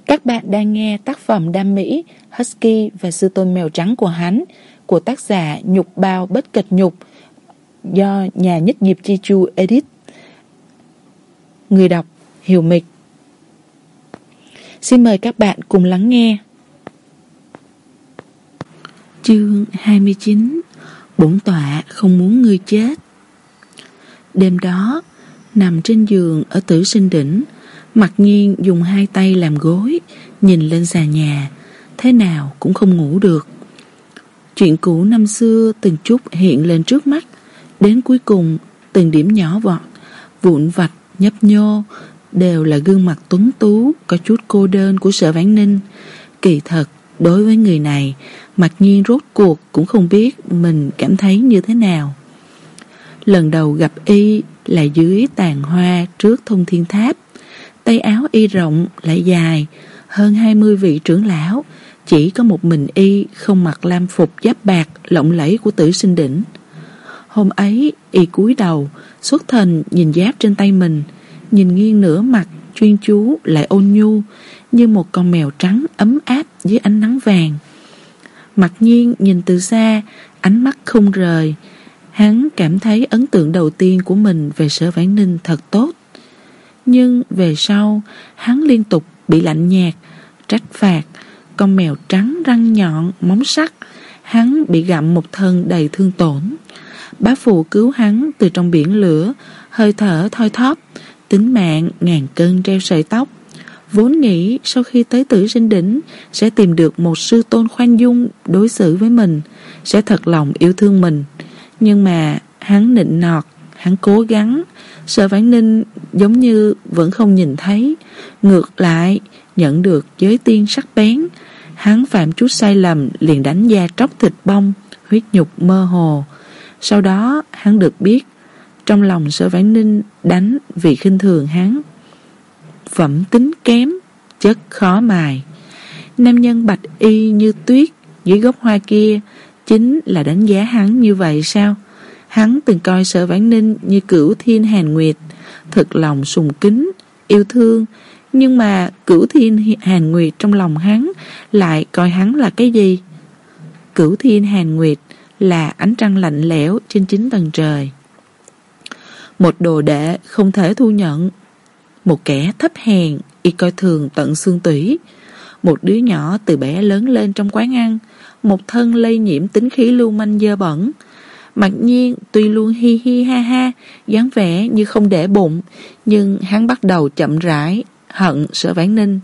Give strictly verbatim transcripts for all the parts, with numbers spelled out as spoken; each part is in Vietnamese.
Các bạn đang nghe tác phẩm đam mỹ Husky và Sư Tôn Mèo Trắng của hắn của tác giả Nhục Bao Bất Kịch Nhục do nhà Nhất Diệp Chi Chu edit. Người đọc Hiểu Mịch. Xin mời các bạn cùng lắng nghe. Chương hai mươi chín. Bổn tọa không muốn ngươi chết. Đêm đó, nằm trên giường ở Tử Sinh Đỉnh, Mặc Nhiên dùng hai tay làm gối, nhìn lên xà nhà, thế nào cũng không ngủ được. Chuyện cũ năm xưa từng chút hiện lên trước mắt, đến cuối cùng từng điểm nhỏ vọt, vụn vặt, nhấp nhô, đều là gương mặt tuấn tú, có chút cô đơn của Sở Vãn Ninh. Kỳ thật, đối với người này, Mặc Nhiên rốt cuộc cũng không biết mình cảm thấy như thế nào. Lần đầu gặp y là dưới tàn hoa trước Thông Thiên Tháp. Tay áo y rộng lại dài, hơn hai mươi vị trưởng lão, chỉ có một mình y không mặc lam phục giáp bạc lộng lẫy của Tử Sinh Đỉnh. Hôm ấy y cúi đầu, xuất thần nhìn giáp trên tay mình, nhìn nghiêng nửa mặt, chuyên chú lại ôn nhu, như một con mèo trắng ấm áp dưới ánh nắng vàng. Mặc Nhiên nhìn từ xa, ánh mắt không rời. Hắn cảm thấy ấn tượng đầu tiên của mình về Sở Vãn Ninh thật tốt. Nhưng về sau, hắn liên tục bị lạnh nhạt, trách phạt, con mèo trắng răng nhọn, móng sắc. Hắn bị gặm một thân đầy thương tổn. Bá phụ cứu hắn từ trong biển lửa, hơi thở thoi thóp, tính mạng ngàn cân treo sợi tóc. Vốn nghĩ sau khi tới Tử Sinh Đỉnh sẽ tìm được một sư tôn khoan dung đối xử với mình, sẽ thật lòng yêu thương mình. Nhưng mà hắn nịnh nọt, hắn cố gắng, Sở Vãn Ninh giống như vẫn không nhìn thấy. Ngược lại, nhận được giới tiên sắc bén. Hắn phạm chút sai lầm liền đánh da tróc thịt bong, huyết nhục mơ hồ. Sau đó hắn được biết, trong lòng Sở Vãn Ninh đánh vì khinh thường hắn. Phẩm tính kém, chất khó mài. Nam nhân bạch y như tuyết dưới gốc hoa kia chính là đánh giá hắn như vậy sao? Hắn từng coi Sở Vãn Ninh như Cửu Thiên Hàn Nguyệt, thực lòng sùng kính, yêu thương. Nhưng mà Cửu Thiên Hàn Nguyệt trong lòng hắn lại coi hắn là cái gì? Cửu Thiên Hàn Nguyệt là ánh trăng lạnh lẽo trên chín tầng trời. Một đồ đệ không thể thu nhận, một kẻ thấp hèn y coi thường tận xương tủy, một đứa nhỏ từ bé lớn lên trong quán ăn, một thân lây nhiễm tính khí lưu manh dơ bẩn. Mặc Nhiên tuy luôn hi hi ha ha, dáng vẻ như không để bụng, nhưng hắn bắt đầu chậm rãi hận Sở Vãn Ninh.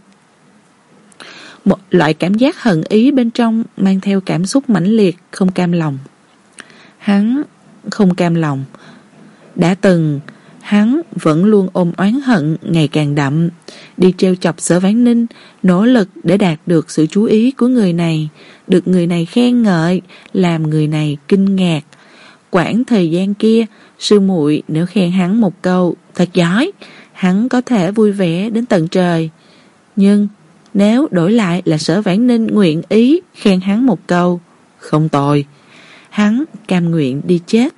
Một loại cảm giác hận ý bên trong mang theo cảm xúc mãnh liệt, không cam lòng. Hắn không cam lòng. Đã từng, hắn vẫn luôn ôm oán hận ngày càng đậm, đi trêu chọc Sở Vãn Ninh, nỗ lực để đạt được sự chú ý của người này, được người này khen ngợi, làm người này kinh ngạc. Quãng thời gian kia, sư muội nếu khen hắn một câu thật giỏi, hắn có thể vui vẻ đến tận trời. Nhưng nếu đổi lại là Sở Vãn Ninh nguyện ý khen hắn một câu không tồi, hắn cam nguyện đi chết.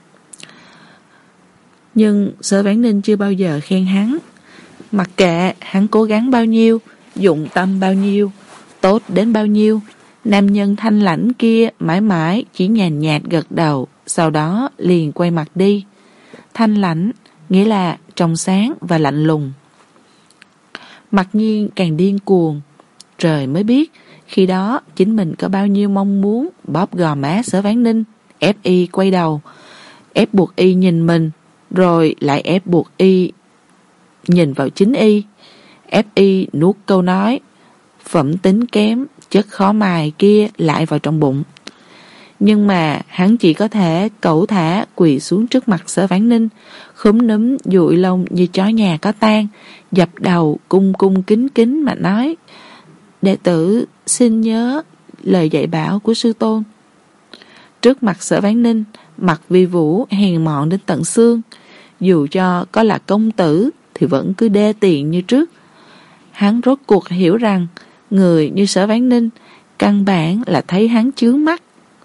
Nhưng Sở Vãn Ninh chưa bao giờ khen hắn. Mặc kệ hắn cố gắng bao nhiêu, dụng tâm bao nhiêu, tốt đến bao nhiêu, nam nhân thanh lãnh kia mãi mãi chỉ nhàn nhạt gật đầu, sau đó liền quay mặt đi. Thanh lãnh nghĩa là trong sáng và lạnh lùng. Mặc Nhiên càng điên cuồng. Trời mới biết khi đó chính mình có bao nhiêu mong muốn bóp gò má Sở Vãn Ninh, ép y quay đầu, ép buộc y nhìn mình, rồi lại ép buộc y nhìn vào chính y, ép y nuốt câu nói phẩm tính kém, chất khó mài kia lại vào trong bụng. Nhưng mà hắn chỉ có thể cẩu thả quỳ xuống trước mặt Sở Vãn Ninh, khúm núm dụi lông như chó nhà có tang, dập đầu cung cung kính kính mà nói: đệ tử xin nhớ lời dạy bảo của sư tôn. Trước mặt Sở Vãn Ninh, mặt Vi Vũ hèn mọn đến tận xương, dù cho có là công tử thì vẫn cứ đê tiện như trước. Hắn rốt cuộc hiểu rằng người như Sở Vãn Ninh căn bản là thấy hắn chướng mắt.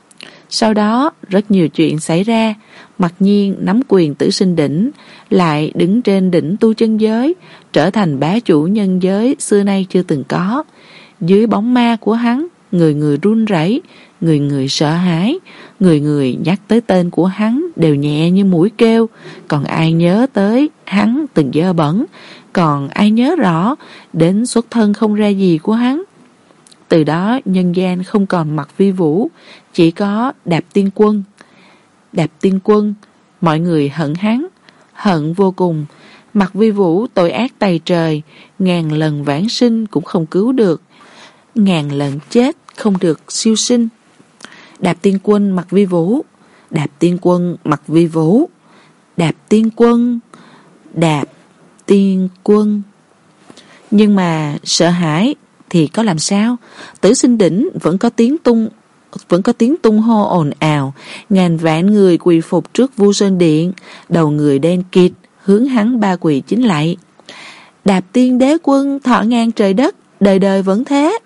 Sau đó rất nhiều chuyện xảy ra. Mặc nhiên nắm quyền tử sinh đỉnh, lại đứng trên đỉnh tu chân giới, trở thành bá chủ nhân giới xưa nay chưa từng có. Dưới bóng ma của hắn, người người run rẩy, người người sợ hãi, người người nhắc tới tên của hắn đều nhẹ như mũi kêu. Còn ai nhớ tới hắn từng dơ bẩn, còn ai nhớ rõ đến xuất thân không ra gì của hắn. Từ đó nhân gian không còn Mạc Vi Vũ, chỉ có Đạp Tiên Quân. Đạp Tiên Quân, mọi người hận hắn, hận vô cùng. Mạc Vi Vũ tội ác tày trời, ngàn lần vãng sinh cũng không cứu được, ngàn lần chết không được siêu sinh. Đạp Tiên Quân Mạc Vi Vũ, Đạp Tiên Quân Mạc Vi Vũ, Đạp Tiên Quân, Đạp Tiên Quân. Nhưng mà sợ hãi thì có làm sao? Tử sinh đỉnh vẫn có tiếng tung vẫn có tiếng tung hô ồn ào, ngàn vạn người quỳ phục trước Vu Sơn Điện, đầu người đen kịt hướng hắn ba quỳ chính lạy. Đạp Tiên Đế Quân thọ ngang trời đất, đời đời vẫn thế.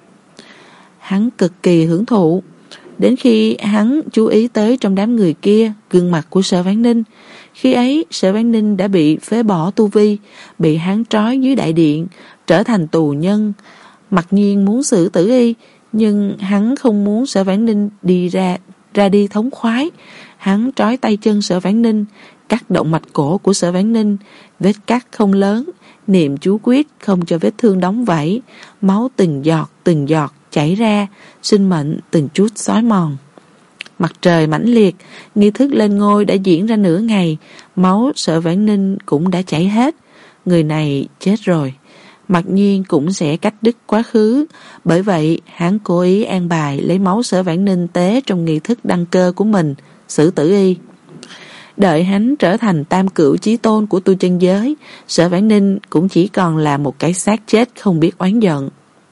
Hắn cực kỳ hưởng thụ. Đến khi hắn chú ý tới trong đám người kia gương mặt của Sở Vãn Ninh, khi ấy Sở Vãn Ninh đã bị phế bỏ tu vi, bị hắn trói dưới đại điện, trở thành tù nhân. Mặc nhiên muốn xử tử y, nhưng hắn không muốn Sở Vãn Ninh đi ra ra đi thống khoái. Hắn trói tay chân Sở Vãn Ninh, cắt động mạch cổ của Sở Vãn Ninh, vết cắt không lớn, niệm chú quyết không cho vết thương đóng vảy, máu từng giọt từng giọt chảy ra, sinh mệnh từng chút xói mòn. Mặt trời mãnh liệt, nghi thức lên ngôi đã diễn ra nửa ngày, máu Sở Vãn Ninh cũng đã chảy hết. Người này chết rồi, mặc nhiên cũng sẽ cắt đứt quá khứ. Bởi vậy hắn cố ý an bài lấy máu Sở Vãn Ninh tế trong nghi thức đăng cơ của mình, xử tử y. Đợi hắn trở thành tam cửu chí tôn của tu chân giới, Sở Vãn Ninh cũng chỉ còn là một cái xác chết không biết oán giận.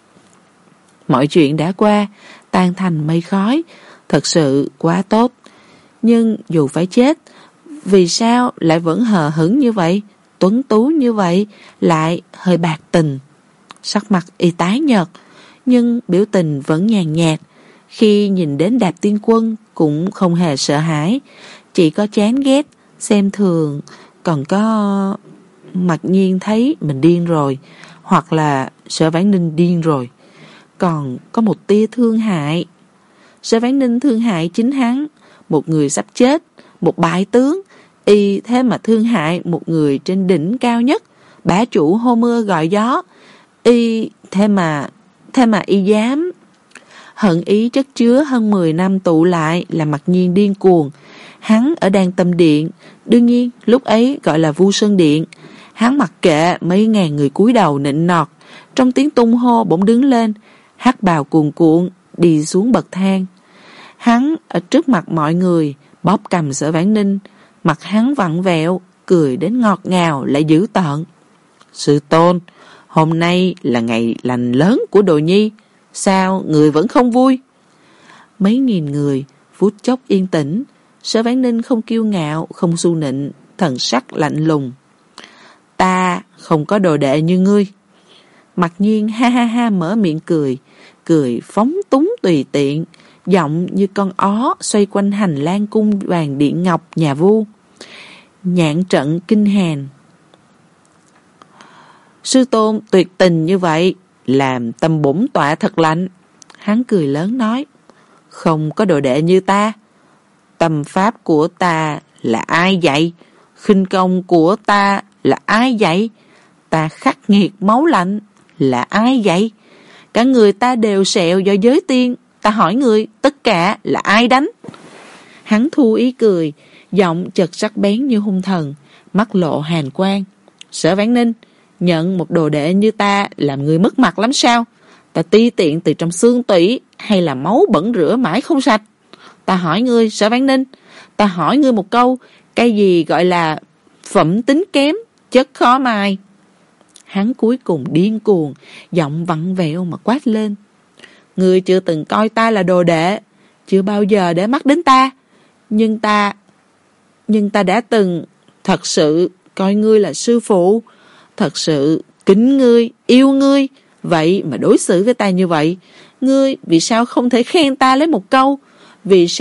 Mọi chuyện đã qua, tan thành mây khói, thật sự quá tốt. Nhưng dù phải chết, vì sao lại vẫn hờ hững như vậy, tuấn tú như vậy, lại hơi bạc tình. Sắc mặt y tái nhợt, nhưng biểu tình vẫn nhàn nhạt. Khi nhìn đến Đạp Tiên Quân cũng không hề sợ hãi, chỉ có chán ghét, xem thường, còn có mặc nhiên thấy mình điên rồi, hoặc là Sở Vãn Ninh điên rồi. Còn có một tia thương hại. Sở Vãn Ninh thương hại chính hắn, một người sắp chết, một bại tướng, y thế mà thương hại một người trên đỉnh cao nhất, bá chủ hô mưa gọi gió, y thế mà thế mà y dám. Hận ý chất chứa hơn mười năm tụ lại là mặc nhiên điên cuồng. Hắn ở Đan Tâm Điện, đương nhiên lúc ấy gọi là Vu Sơn Điện. Hắn mặc kệ mấy ngàn người cúi đầu nịnh nọt, trong tiếng tung hô bỗng đứng lên, hắc bào cuồn cuộn đi xuống bậc thang. Hắn ở trước mặt mọi người bóp cầm Sở Vãn Ninh, mặt hắn vặn vẹo, cười đến ngọt ngào lại dữ tợn. Sư tôn, hôm nay là ngày lành lớn của Đồ Nhi, sao người vẫn không vui? Mấy nghìn người phút chốc yên tĩnh. Sở Vãn Ninh không kiêu ngạo, không xu nịnh, thần sắc lạnh lùng. Ta không có đồ đệ như ngươi. Mặc nhiên ha ha ha mở miệng cười, cười phóng túng tùy tiện, giọng như con ó xoay quanh hành lang cung vàng điện ngọc nhà Vu. Nhạn trận kinh hàn. Sư tôn tuyệt tình như vậy, làm tâm bổn tọa thật lạnh. Hắn cười lớn nói, không có đồ đệ như ta. Tâm pháp của ta là ai dạy? Khinh công của ta là ai dạy? Ta khắc nghiệt máu lạnh là ai dạy? Cả người ta đều sẹo do giới tiên, ta hỏi người tất cả là ai đánh? Hắn thu ý cười, giọng chợt sắc bén như hung thần, mắt lộ hàn quang. Sở Vãn Ninh, nhận một đồ đệ như ta làm người mất mặt lắm sao? Ta ti tiện từ trong xương tủy hay là máu bẩn rửa mãi không sạch? Ta hỏi ngươi, Sở Vãn Ninh, ta hỏi ngươi một câu, cái gì gọi là phẩm tính kém, chất khó mai? Hắn cuối cùng điên cuồng, giọng vặn vẹo mà quát lên. Ngươi chưa từng coi ta là đồ đệ, chưa bao giờ để mắt đến ta, nhưng ta nhưng ta đã từng thật sự coi ngươi là sư phụ, thật sự kính ngươi, yêu ngươi, vậy mà đối xử với ta như vậy. Ngươi vì sao không thể khen ta lấy một câu? Vì sao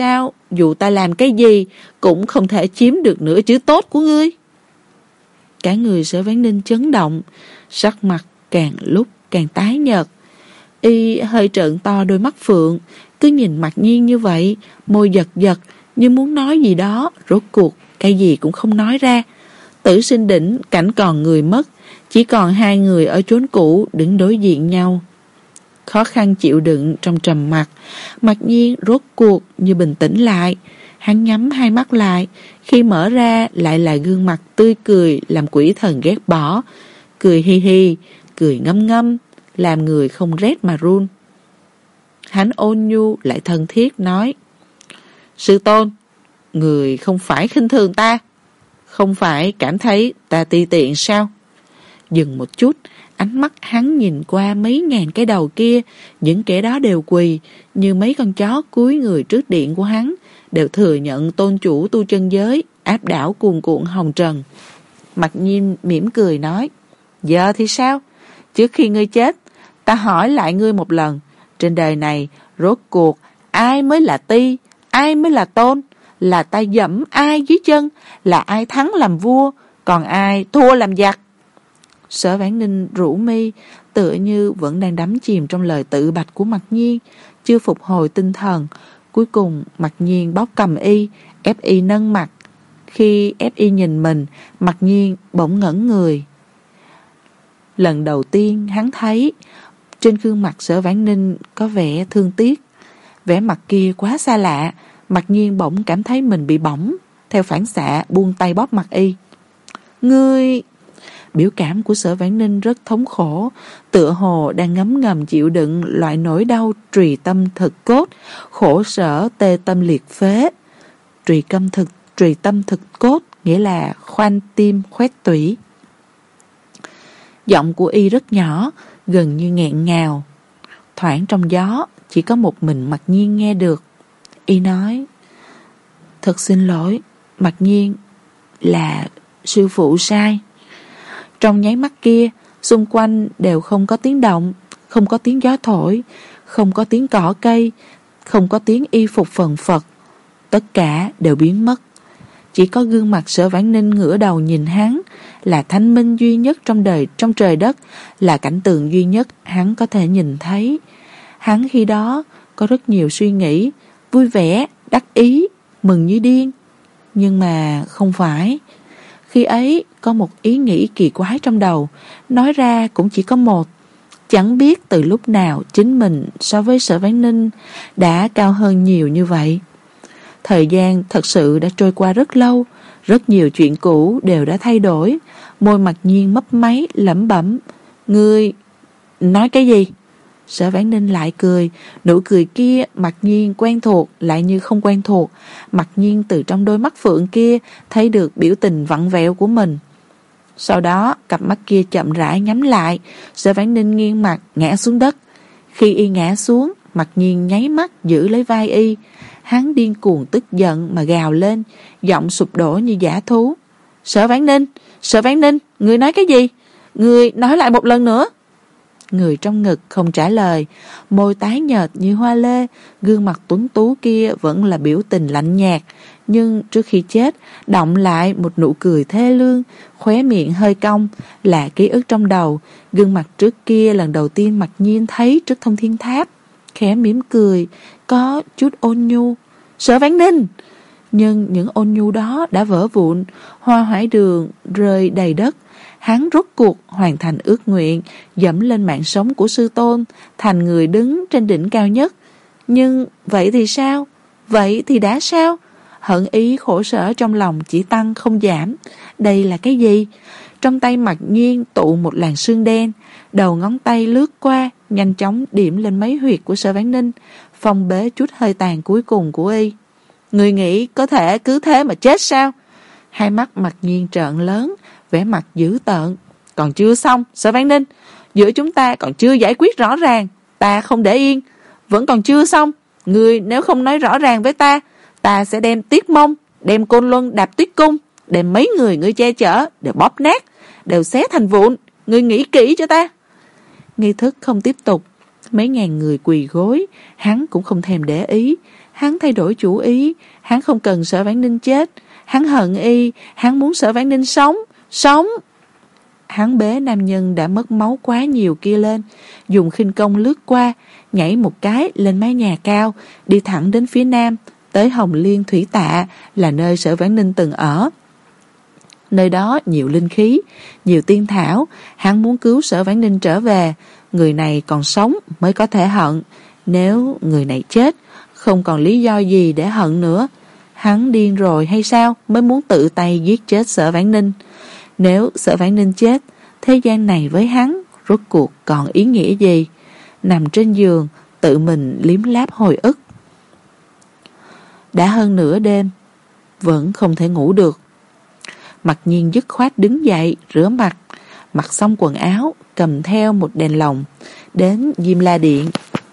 dù ta làm cái gì cũng không thể chiếm được nửa chữ tốt của ngươi. Cả người Sở Vãn Ninh chấn động, sắc mặt càng lúc càng tái nhợt. Y hơi trợn to đôi mắt phượng, cứ nhìn Mạc Nhiên như vậy, môi giật giật như muốn nói gì đó, rốt cuộc cái gì cũng không nói ra. Tử Sinh Đỉnh cảnh còn người mất, chỉ còn hai người ở chốn cũ đứng đối diện nhau. Khó khăn chịu đựng trong trầm mặc, Mạc Nhiên rốt cuộc như bình tĩnh lại. Hắn nhắm hai mắt lại, khi mở ra lại là gương mặt tươi cười làm quỷ thần ghét bỏ, cười hi hi, cười ngâm ngâm, làm người không rét mà run. Hắn ôn nhu lại thân thiết nói: Sư tôn, người không phải khinh thường ta, không phải cảm thấy ta ti tiện sao? Dừng một chút, ánh mắt hắn nhìn qua mấy ngàn cái đầu kia, những kẻ đó đều quỳ như mấy con chó cúi người trước điện của hắn, đều thừa nhận tôn chủ tu chân giới áp đảo cuồn cuộn hồng trần. Mạc Nhiên mỉm cười nói: Giờ thì sao? Trước khi ngươi chết, ta hỏi lại ngươi một lần, trên đời này rốt cuộc ai mới là ti, ai mới là tôn? Là ta dẫm ai dưới chân, là ai thắng làm vua, còn ai thua làm giặc? Sở Vãn Ninh rũ mi, tựa như vẫn đang đắm chìm trong lời tự bạch của Mạc Nhiên, chưa phục hồi tinh thần. Cuối cùng Mạc Nhiên bóp cầm y, ép y nâng mặt. Khi ép y nhìn mình, Mạc Nhiên bỗng ngẩn người. Lần đầu tiên hắn thấy trên gương mặt Sở Vãn Ninh có vẻ thương tiếc. Vẻ mặt kia quá xa lạ, Mạc Nhiên bỗng cảm thấy mình bị bỏng, theo phản xạ buông tay bóp mặt y. Ngươi... Biểu cảm của Sở Vãn Ninh rất thống khổ, tựa hồ đang ngấm ngầm chịu đựng loại nỗi đau trùy tâm thực cốt, khổ sở tê tâm liệt phế. Trùy tâm thực, trùy tâm thực cốt nghĩa là khoan tim khoét tủy. Giọng của y rất nhỏ, gần như nghẹn ngào. Thoảng trong gió, chỉ có một mình Mạc Nhiên nghe được. Y nói: Thật xin lỗi, Mạc Nhiên, là sư phụ sai. Trong nháy mắt kia, xung quanh đều không có tiếng động, không có tiếng gió thổi, không có tiếng cỏ cây, không có tiếng y phục phần phật. Tất cả đều biến mất. Chỉ có gương mặt Sở Vãn Ninh ngửa đầu nhìn hắn, là thanh minh duy nhất trong đời trong trời đất, là cảnh tượng duy nhất hắn có thể nhìn thấy. Hắn khi đó có rất nhiều suy nghĩ, vui vẻ, đắc ý, mừng như điên. Nhưng mà không phải. Khi ấy có một ý nghĩ kỳ quái trong đầu, nói ra cũng chỉ có một. Chẳng biết từ lúc nào chính mình so với Sở Vãn Ninh đã cao hơn nhiều như vậy. Thời gian thật sự đã trôi qua rất lâu, rất nhiều chuyện cũ đều đã thay đổi. Môi Mạc Nhiên mấp máy lẩm bẩm: Ngươi nói cái gì? Sở Vãn Ninh lại cười, nụ cười kia Mạc Nhiên quen thuộc lại như không quen thuộc. Mạc Nhiên từ trong đôi mắt phượng kia thấy được biểu tình vặn vẹo của mình. Sau đó cặp mắt kia chậm rãi nhắm lại, Sở Vãn Ninh nghiêng mặt ngã xuống đất. Khi y ngã xuống, Mạc Nhiên nháy mắt giữ lấy vai y. Hắn điên cuồng tức giận mà gào lên, giọng sụp đổ như dã thú: Sở Vãn Ninh, Sở Vãn Ninh, ngươi nói cái gì? Ngươi nói lại một lần nữa. Người trong ngực không trả lời, môi tái nhợt như hoa lê, gương mặt tuấn tú kia vẫn là biểu tình lạnh nhạt, nhưng trước khi chết động lại một nụ cười thê lương, khóe miệng hơi cong, là ký ức trong đầu. Gương mặt trước kia lần đầu tiên Mạc Nhiên thấy trước Thông Thiên Tháp, khẽ mỉm cười, có chút ôn nhu. Sở Vãn Ninh! Nhưng những ôn nhu đó đã vỡ vụn, hoa hải đường rơi đầy đất. Hắn rốt cuộc hoàn thành ước nguyện, dẫm lên mạng sống của sư tôn, thành người đứng trên đỉnh cao nhất. Nhưng vậy thì sao? Vậy thì đã sao? Hận ý khổ sở trong lòng chỉ tăng không giảm. Đây là cái gì? Trong tay Mạc Nhiên tụ một làn sương đen, đầu ngón tay lướt qua, nhanh chóng điểm lên mấy huyệt của Sở Vãn Ninh, phong bế chút hơi tàn cuối cùng của y. Người nghĩ có thể cứ thế mà chết sao? Hai mắt Mạc Nhiên trợn lớn, vẻ mặt dữ tợn. Còn chưa xong, Sở Vãn Ninh, giữa chúng ta còn chưa giải quyết rõ ràng, ta không để yên. Vẫn còn chưa xong, ngươi nếu không nói rõ ràng với ta, ta sẽ đem Tiết Mông, đem Côn Luân đạp Tuyết Cung, đem mấy người ngươi che chở đều bóp nát, đều xé thành vụn. Ngươi nghĩ kỹ cho ta. Nghi thức không tiếp tục. Mấy ngàn người quỳ gối, hắn cũng không thèm để ý. Hắn thay đổi chủ ý, hắn không cần Sở Vãn Ninh chết, hắn hận y, hắn muốn Sở Vãn Ninh sống, sống. Hắn bế nam nhân đã mất máu quá nhiều kia lên, dùng khinh công lướt qua, nhảy một cái lên mái nhà cao, đi thẳng đến phía nam, tới Hồng Liên Thủy Tạ là nơi Sở Vãn Ninh từng ở. Nơi đó nhiều linh khí, nhiều tiên thảo, hắn muốn cứu Sở Vãn Ninh trở về, người này còn sống mới có thể hận, nếu người này chết, không còn lý do gì để hận nữa. Hắn điên rồi hay sao mới muốn tự tay giết chết Sở Vãn Ninh? Nếu Sở Vãn Ninh chết, thế gian này với hắn rốt cuộc còn ý nghĩa gì? Nằm trên giường, tự mình liếm láp hồi ức. Đã hơn nửa đêm, vẫn không thể ngủ được. Mặc Nhiên dứt khoát đứng dậy, rửa mặt, mặc xong quần áo, cầm theo một đèn lồng, đến Diêm La Điện.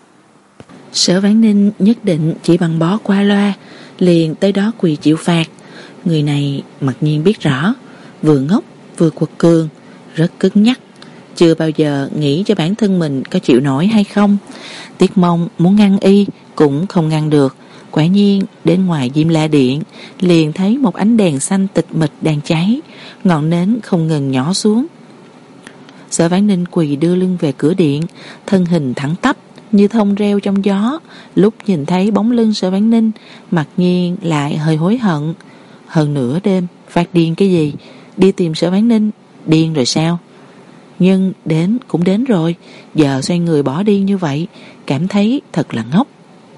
Sở Vãn Ninh nhất định chỉ bằng bó qua loa, liền tới đó quỳ chịu phạt. Người này Mặc Nhiên biết rõ, vừa ngốc vừa quật cường, rất cứng nhắc, chưa bao giờ nghĩ cho bản thân mình có chịu nổi hay không. Tiết Mông muốn ngăn y cũng không ngăn được. Quả nhiên đến ngoài Diêm La Điện liền thấy một ánh đèn xanh tịch mịch đang cháy, ngọn nến không ngừng nhỏ xuống. Sở Vãn Ninh quỳ đưa lưng về cửa điện, thân hình thẳng tắp như thông reo trong gió. Lúc nhìn thấy bóng lưng Sở Vãn Ninh, Mặc Nhiên lại hơi hối hận. Hơn nửa đêm phát điên cái gì, đi tìm Sở Vãn Ninh, điên rồi sao? Nhưng đến cũng đến rồi, giờ xoay người bỏ đi như vậy, cảm thấy thật là ngốc.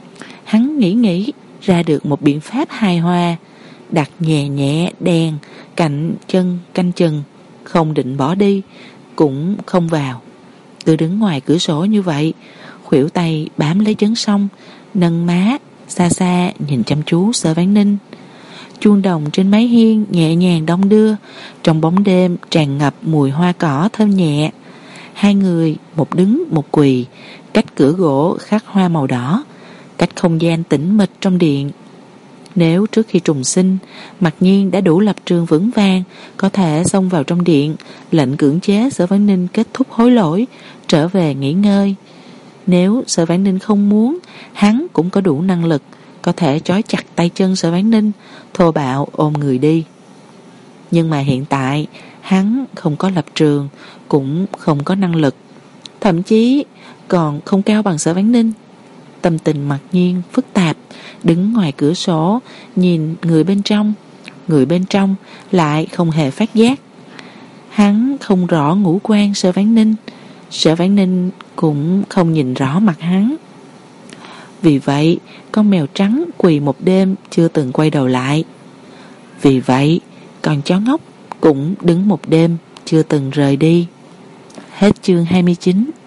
Hắn nghĩ nghĩ ra được một biện pháp hài hòa, đặt nhẹ nhẹ đèn cạnh chân canh chừng, không định bỏ đi cũng không vào. Cứ đứng ngoài cửa sổ như vậy, khuỷu tay bám lấy chấn song, nâng má xa xa nhìn chăm chú Sở Vãn Ninh. Chuông đồng trên mái hiên nhẹ nhàng đong đưa, trong bóng đêm tràn ngập mùi hoa cỏ thơm nhẹ. Hai người một đứng một quỳ, cách cửa gỗ khắc hoa màu đỏ, cách không gian tĩnh mịch trong điện. Nếu trước khi trùng sinh, Mặc Nhiên đã đủ lập trường vững vàng, có thể xông vào trong điện, lệnh cưỡng chế Sở Vãn Ninh kết thúc hối lỗi, trở về nghỉ ngơi. Nếu Sở Vãn Ninh không muốn, hắn cũng có đủ năng lực, có thể trói chặt tay chân Sở Vãn Ninh, thô bạo ôm người đi. Nhưng mà hiện tại, hắn không có lập trường, cũng không có năng lực, thậm chí còn không cao bằng Sở Vãn Ninh. Tâm tình Mặc Nhiên phức tạp, đứng ngoài cửa sổ nhìn người bên trong. Người bên trong lại không hề phát giác. Hắn không rõ ngũ quan Sở Vãn Ninh, Sở Vãn Ninh cũng không nhìn rõ mặt hắn. Vì vậy con mèo trắng quỳ một đêm chưa từng quay đầu lại. Vì vậy con chó ngốc cũng đứng một đêm chưa từng rời đi. Hết chương hai mươi chín.